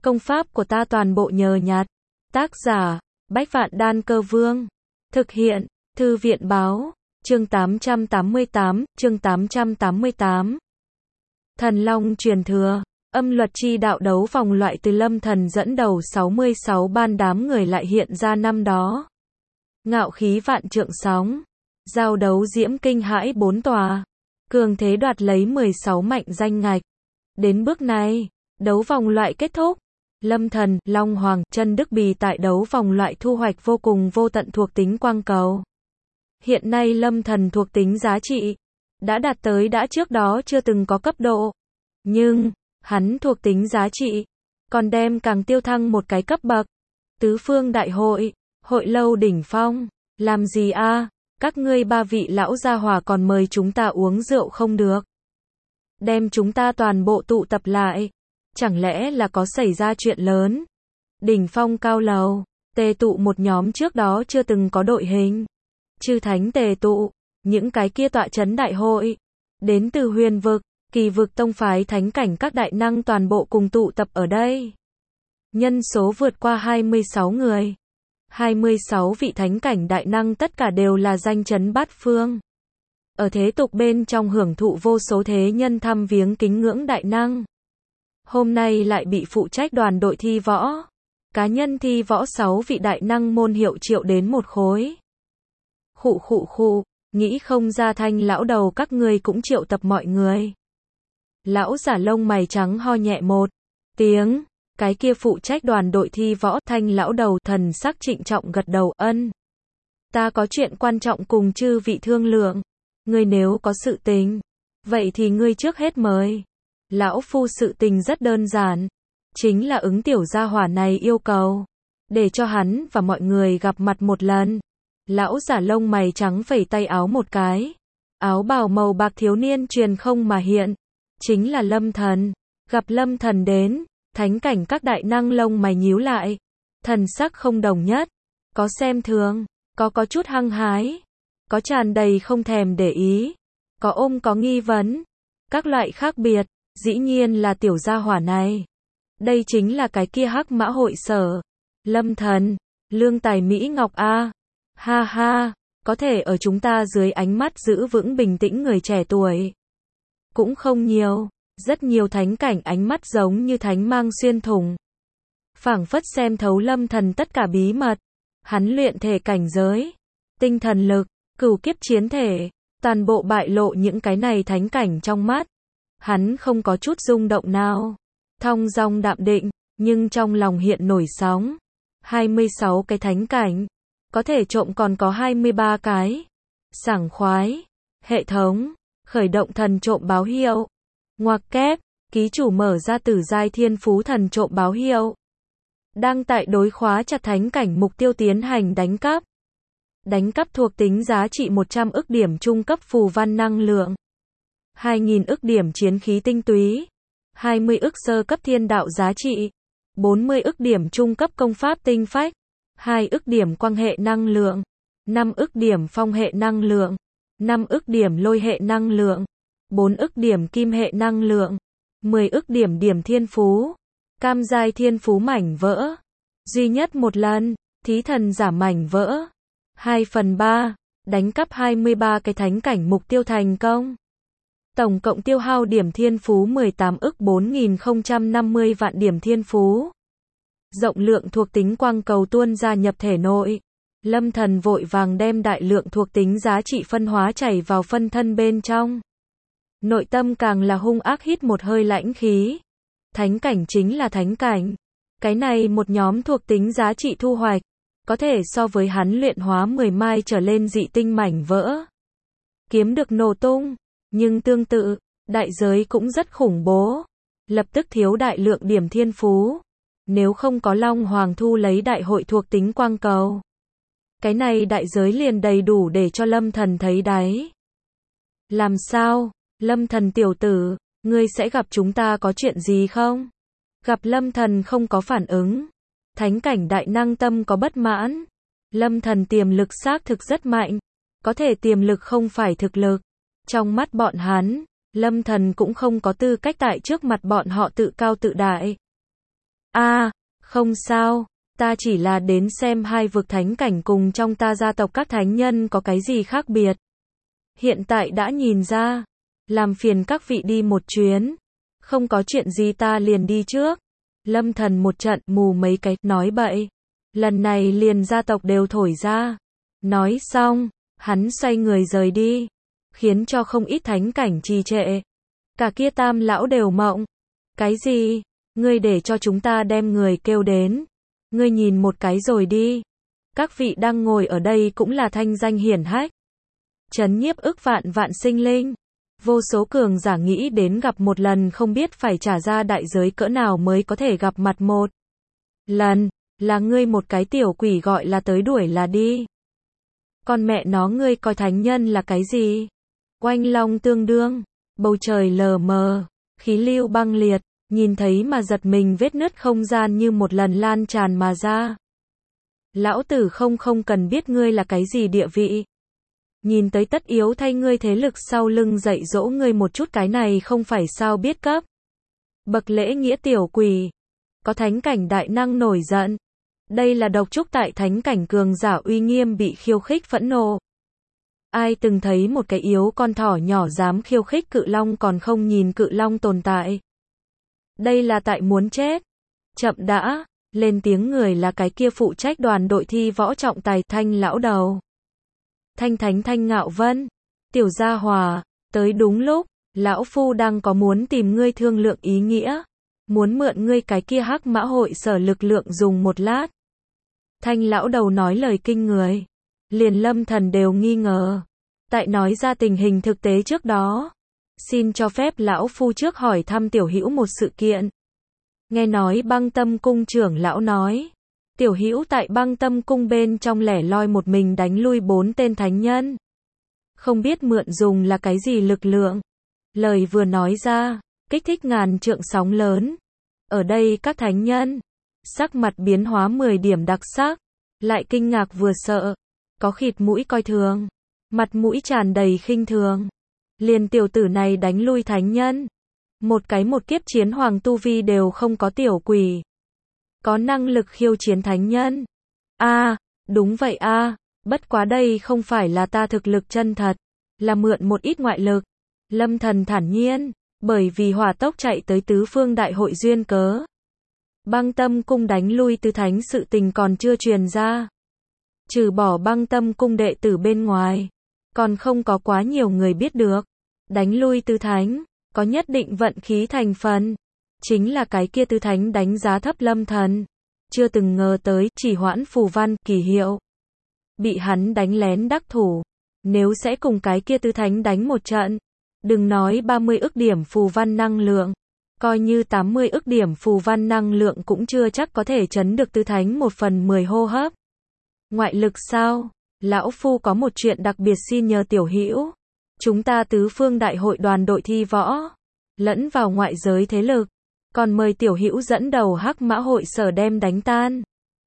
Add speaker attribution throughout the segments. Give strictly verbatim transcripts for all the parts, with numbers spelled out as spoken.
Speaker 1: Công pháp của ta toàn bộ nhờ nhặt. Tác giả, Bách Vạn Đan Cơ Vương. Thực hiện, Thư viện Báo. Chương tám trăm tám mươi tám, chương tám trăm tám mươi tám. Thần Long truyền thừa, âm luật chi đạo đấu vòng loại từ Lâm Thần dẫn đầu sáu mươi sáu ban đám người lại hiện ra năm đó. Ngạo khí vạn trượng sóng, giao đấu diễm kinh hãi bốn tòa, cường thế đoạt lấy mười sáu mạnh danh ngạch. Đến bước này, đấu vòng loại kết thúc. Lâm Thần, Long Hoàng, Chân Đức Bì tại đấu vòng loại thu hoạch vô cùng vô tận thuộc tính quang cầu. Hiện nay Lâm Thần thuộc tính giá trị đã đạt tới đã trước đó chưa từng có cấp độ. Nhưng, hắn thuộc tính giá trị còn đem càng tiêu thăng một cái cấp bậc. Tứ phương đại hội, hội lâu đỉnh phong, làm gì a? À? Các ngươi ba vị lão gia hỏa còn mời chúng ta uống rượu không được? Đem chúng ta toàn bộ tụ tập lại, chẳng lẽ là có xảy ra chuyện lớn? Đỉnh phong cao lầu, tề tụ một nhóm trước đó chưa từng có đội hình. Chư thánh tề tụ, những cái kia tọa chấn đại hội, đến từ huyền vực, kỳ vực tông phái thánh cảnh các đại năng toàn bộ cùng tụ tập ở đây. Nhân số vượt qua hai mươi sáu người. hai mươi sáu vị thánh cảnh đại năng tất cả đều là danh chấn bát phương. Ở thế tục bên trong hưởng thụ vô số thế nhân thăm viếng kính ngưỡng đại năng. Hôm nay lại bị phụ trách đoàn đội thi võ. Cá nhân thi võ sáu vị đại năng môn hiệu triệu đến một khối. Khụ khụ khụ, nghĩ không ra Thanh lão đầu các ngươi cũng triệu tập mọi người. Lão giả lông mày trắng ho nhẹ một tiếng, cái kia phụ trách đoàn đội thi võ Thanh lão đầu thần sắc trịnh trọng gật đầu ân. Ta có chuyện quan trọng cùng chư vị thương lượng, ngươi nếu có sự tình, vậy thì ngươi trước hết mời. Lão phu sự tình rất đơn giản, chính là ứng tiểu gia hỏa này yêu cầu, để cho hắn và mọi người gặp mặt một lần. Lão giả lông mày trắng phẩy tay áo một cái, áo bào màu bạc thiếu niên truyền không mà hiện, chính là Lâm Thần. Gặp Lâm Thần đến, thánh cảnh các đại năng lông mày nhíu lại, thần sắc không đồng nhất, có xem thường, có có chút hăng hái, có tràn đầy không thèm để ý, có ôm có nghi vấn, các loại khác biệt, dĩ nhiên là tiểu gia hỏa này. Đây chính là cái kia hắc mã hội sở, Lâm Thần, lương tài Mỹ Ngọc a. Ha ha, có thể ở chúng ta dưới ánh mắt giữ vững bình tĩnh người trẻ tuổi cũng không nhiều, rất nhiều thánh cảnh ánh mắt giống như thánh mang xuyên thủng, phảng phất xem thấu Lâm Thần tất cả bí mật. Hắn luyện thể cảnh giới, tinh thần lực, cửu kiếp chiến thể, toàn bộ bại lộ những cái này thánh cảnh trong mắt. Hắn không có chút rung động nào, thong dong đạm định, nhưng trong lòng hiện nổi sóng. hai mươi sáu cái thánh cảnh, có thể trộm còn có hai mươi ba cái. Sảng khoái, hệ thống, khởi động thần trộm báo hiệu. Ngoặc kép, ký chủ mở ra tử giai thiên phú thần trộm báo hiệu. Đang tại đối khóa chặt thánh cảnh mục tiêu tiến hành đánh cắp. Đánh cắp thuộc tính giá trị một trăm ức điểm trung cấp phù văn năng lượng. hai nghìn ức điểm chiến khí tinh túy. hai mươi ức sơ cấp thiên đạo giá trị. bốn mươi ức điểm trung cấp công pháp tinh phách. hai ức điểm quang hệ năng lượng. năm ức điểm phong hệ năng lượng. năm ức điểm lôi hệ năng lượng. bốn ức điểm kim hệ năng lượng. mười ức điểm điểm thiên phú. Cam giai thiên phú mảnh vỡ. Duy nhất một lần, thí thần giả mảnh vỡ. hai phần ba, đánh cắp hai mươi ba cái thánh cảnh mục tiêu thành công. Tổng cộng tiêu hao điểm thiên phú mười tám ức bốn nghìn không trăm năm mươi vạn điểm thiên phú. Rộng lượng thuộc tính quang cầu tuôn ra nhập thể nội. Lâm Thần vội vàng đem đại lượng thuộc tính giá trị phân hóa chảy vào phân thân bên trong. Nội tâm càng là hung ác hít một hơi lãnh khí. Thánh cảnh chính là thánh cảnh. Cái này một nhóm thuộc tính giá trị thu hoạch, có thể so với hắn luyện hóa mười mai trở lên dị tinh mảnh vỡ. Kiếm được nổ tung, nhưng tương tự, đại giới cũng rất khủng bố. Lập tức thiếu đại lượng điểm thiên phú. Nếu không có Long Hoàng thu lấy đại hội thuộc tính quang cầu, cái này đại giới liền đầy đủ để cho Lâm Thần thấy đáy. Làm sao, Lâm Thần tiểu tử, ngươi sẽ gặp chúng ta có chuyện gì không? Gặp Lâm Thần không có phản ứng, thánh cảnh đại năng tâm có bất mãn. Lâm Thần tiềm lực xác thực rất mạnh, có thể tiềm lực không phải thực lực. Trong mắt bọn hắn, Lâm Thần cũng không có tư cách tại trước mặt bọn họ tự cao tự đại. A, không sao, ta chỉ là đến xem hai vực thánh cảnh cùng trong ta gia tộc các thánh nhân có cái gì khác biệt. Hiện tại đã nhìn ra, làm phiền các vị đi một chuyến, không có chuyện gì ta liền đi trước. Lâm Thần một trận mù mấy cái, nói bậy, lần này liền gia tộc đều thổi ra. Nói xong, hắn xoay người rời đi, khiến cho không ít thánh cảnh trì trệ. Cả kia Tam lão đều mộng. Cái gì? Ngươi để cho chúng ta đem người kêu đến. Ngươi nhìn một cái rồi đi. Các vị đang ngồi ở đây cũng là thanh danh hiển hách. Chấn nhiếp ức vạn vạn sinh linh. Vô số cường giả nghĩ đến gặp một lần không biết phải trả ra đại giới cỡ nào mới có thể gặp mặt một lần. Là ngươi một cái tiểu quỷ gọi là tới đuổi là đi. Con mẹ nó ngươi coi thánh nhân là cái gì? Oanh long tương đương, bầu trời lờ mờ, khí lưu băng liệt, nhìn thấy mà giật mình, vết nứt không gian như một lần lan tràn mà ra. Lão tử không không cần biết ngươi là cái gì địa vị. Nhìn tới tất yếu thay ngươi thế lực sau lưng dạy dỗ ngươi một chút, cái này không phải sao biết cấp. Bậc lễ nghĩa tiểu quỷ. Có thánh cảnh đại năng nổi giận. Đây là độc trúc tại thánh cảnh cường giả uy nghiêm bị khiêu khích phẫn nộ. Ai từng thấy một cái yếu con thỏ nhỏ dám khiêu khích cự long còn không nhìn cự long tồn tại. Đây là tại muốn chết. Chậm đã, lên tiếng người là cái kia phụ trách đoàn đội thi võ trọng tài Thanh lão đầu. Thanh Thánh Thanh Ngạo Vân, tiểu gia hòa, tới đúng lúc, lão phu đang có muốn tìm ngươi thương lượng ý nghĩa, muốn mượn ngươi cái kia hắc mã hội sở lực lượng dùng một lát. Thanh lão đầu nói lời kinh người, liền Lâm Thần đều nghi ngờ. Tại nói ra tình hình thực tế trước đó, xin cho phép lão phu trước hỏi thăm tiểu hữu một sự kiện. Nghe nói Băng Tâm cung trưởng lão nói, tiểu hữu tại Băng Tâm cung bên trong lẻ loi một mình đánh lui bốn tên thánh nhân. Không biết mượn dùng là cái gì lực lượng. Lời vừa nói ra, kích thích ngàn trượng sóng lớn. Ở đây các thánh nhân, sắc mặt biến hóa mười điểm đặc sắc, lại kinh ngạc vừa sợ, có khịt mũi coi thường, mặt mũi tràn đầy khinh thường. Liền tiểu tử này đánh lui thánh nhân. Một cái một kiếp chiến hoàng tu vi đều không có tiểu quỷ. Có năng lực khiêu chiến thánh nhân. A, à, đúng vậy a, à, bất quá đây không phải là ta thực lực chân thật, là mượn một ít ngoại lực. Lâm Thần thản nhiên, bởi vì hỏa tốc chạy tới tứ phương đại hội duyên cớ. Băng Tâm cung đánh lui tứ thánh sự tình còn chưa truyền ra. Trừ bỏ Băng Tâm cung đệ tử bên ngoài, còn không có quá nhiều người biết được. Đánh lui tứ thánh, có nhất định vận khí thành phần. Chính là cái kia tứ thánh đánh giá thấp Lâm Thần. Chưa từng ngờ tới chỉ hoãn phù văn kỳ hiệu. Bị hắn đánh lén đắc thủ. Nếu sẽ cùng cái kia tứ thánh đánh một trận, đừng nói ba mươi ức điểm phù văn năng lượng, coi như tám mươi ức điểm phù văn năng lượng cũng chưa chắc có thể chấn được tứ thánh một phần mười hô hấp. Ngoại lực sao? Lão phu có một chuyện đặc biệt xin nhờ tiểu hữu. Chúng ta tứ phương đại hội đoàn đội thi võ, lẫn vào ngoại giới thế lực, còn mời tiểu hữu dẫn đầu hắc mã hội sở đem đánh tan.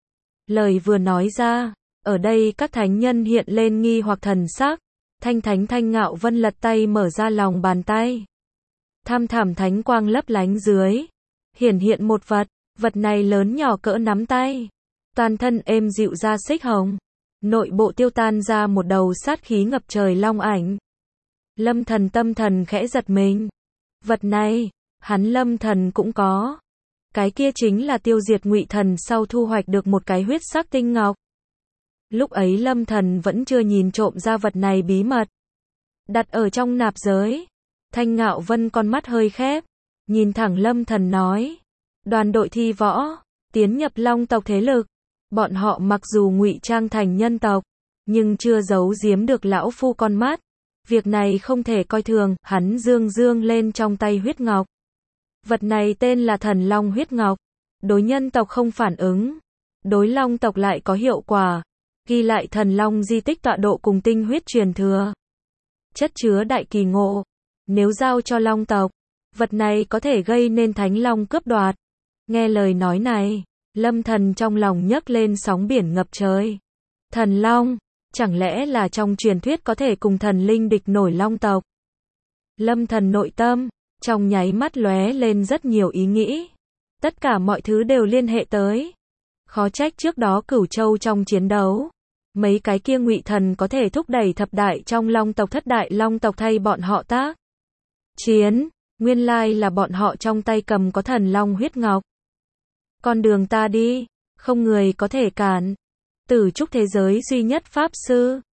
Speaker 1: Lời vừa nói ra, ở đây các thánh nhân hiện lên nghi hoặc thần sắc. Thanh Thánh Thanh Ngạo Vân lật tay mở ra lòng bàn tay. Tham thảm thánh quang lấp lánh dưới, hiển hiện một vật, vật này lớn nhỏ cỡ nắm tay. Toàn thân êm dịu da xích hồng, nội bộ tiêu tan ra một đầu sát khí ngập trời long ảnh. Lâm Thần tâm thần khẽ giật mình. Vật này, hắn Lâm Thần cũng có. Cái kia chính là tiêu diệt Ngụy Thần sau thu hoạch được một cái huyết sắc tinh ngọc. Lúc ấy Lâm Thần vẫn chưa nhìn trộm ra vật này bí mật. Đặt ở trong nạp giới. Thanh Ngạo Vân con mắt hơi khép, nhìn thẳng Lâm Thần nói. Đoàn đội thi võ, tiến nhập Long tộc thế lực. Bọn họ mặc dù ngụy trang thành nhân tộc, nhưng chưa giấu giếm được lão phu con mắt. Việc này không thể coi thường. Hắn dương dương lên trong tay huyết ngọc. Vật này tên là Thần Long huyết ngọc. Đối nhân tộc không phản ứng, đối Long tộc lại có hiệu quả. Ghi lại thần long di tích tọa độ cùng tinh huyết truyền thừa. Chất chứa đại kỳ ngộ. Nếu giao cho Long tộc, vật này có thể gây nên thánh long cướp đoạt. Nghe lời nói này, Lâm Thần trong lòng nhấc lên sóng biển ngập trời. Thần long, chẳng lẽ là trong truyền thuyết có thể cùng thần linh địch nổi Long tộc? Lâm Thần nội tâm, trong nháy mắt lóe lên rất nhiều ý nghĩ. Tất cả mọi thứ đều liên hệ tới. Khó trách trước đó Cửu Châu trong chiến đấu. Mấy cái kia ngụy thần có thể thúc đẩy thập đại trong long tộc thất đại long tộc thay bọn họ tác chiến. Nguyên lai là bọn họ trong tay cầm có thần long huyết ngọc. Con đường ta đi, không người có thể cản. Tử trúc thế giới duy nhất pháp sư.